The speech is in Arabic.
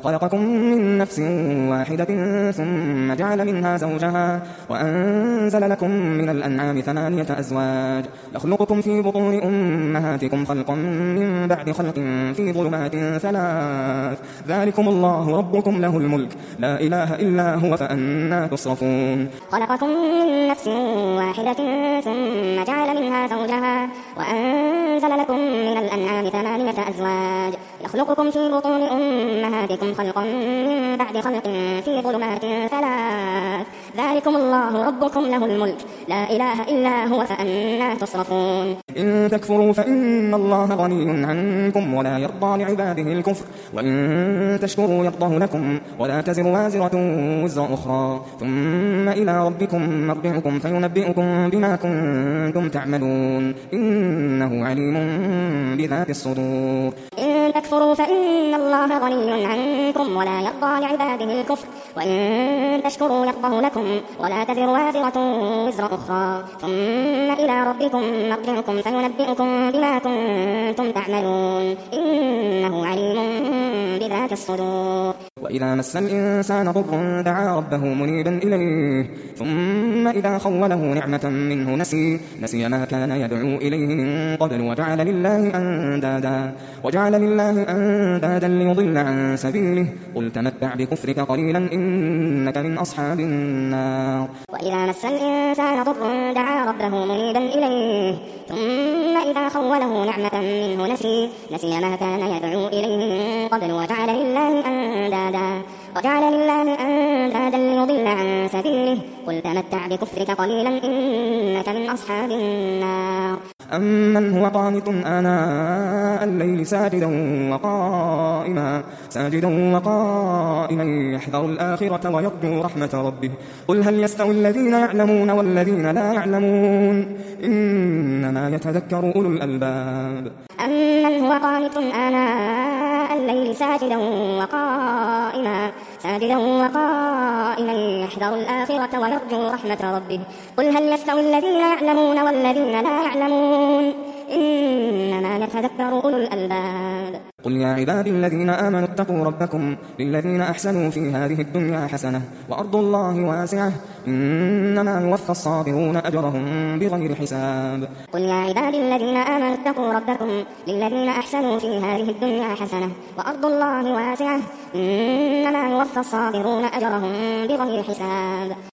خلقكم من نفس واحدة ثم جعل منها زوجها وأنزل لكم من الأنعام 8 أزواج يخلقكم في بطون أمهاتكم خلقا من بعد خلق في ظلمات 3 ذلكم الله ربكم له الملك لا إله إلا هو فأنى تصرفون خلقكم من نفس واحدة ثم جعل منها زوجها وأنزل لكم من الأنعام 8 أزواج يخلقكم في بطون أمهاتكم خلقا من بعد خلق في ظلمات 3 ذلكم الله ربكم له الملك لا إله إلا هو فأنى تصرفون إن تكفروا فإن الله غني عنكم ولا يرضى لعباده الكفر وإن تشكروا يرضه لكم ولا تزر وازرة وزر أخرى ثم إلى ربكم مرجعكم فينبئكم بما كنتم تعملون إنه عليم بذات الصدور إن تكفروا فإن الله غني عنكم ولا يرضى لعباده الكفر وإن تشكروا يرضه لكم ولا تزر وازرة وزر أخرى ثم إلى ربكم مرجعكم فينبئكم بما كنتم تعملون إنه عليم بذات الصدور وإذا مس الإنسان ضر دعا ربه منيبا إليه ثم إذا خوله نعمة منه نسي ما كان يدعو إليه من قبل وجعل لله أندادا ليضل عن سبيله قل تمتع بكفرك قليلا إنك من أصحاب النار وإذا مس الإنسان ضر دعا ربه منيبا إليه ثم إذا خوله نعمة منه نسي ما كان يدعو إليه من قبل وجعل لله أندادا ليضل عن سبيله قل تمتع بكفرك قليلا إنك من أصحاب النار أمن هو قانت آناء الليل ساجدا وقائما يحذر الآخرة ويرجو رحمة ربه قل هل يستوي الذين يعلمون والذين لا يعلمون إنما يتذكر أولو الألباب أمن هو قانت آناء الليل ساجدا وقائما يحذر الآخرة ويرجو رحمة ربه قل هل يستوي الذين يعلمون والذين لا يعلمون إنما يتذكر أولو الألباب قل يا عبادي الذين آمنوا اتقوا ربكم للذين أحسنوا في هذه الدنيا حسنة وأرض الله واسعة إنما يوفى الصابرون أجرهم بغير حساب قل يا عبادي الذين آمنوا اتقوا ربكم للذين أحسنوا في هذه الدنيا حسنة وأرض الله واسعة إنما يوفى الصابرون أجرهم بغير حساب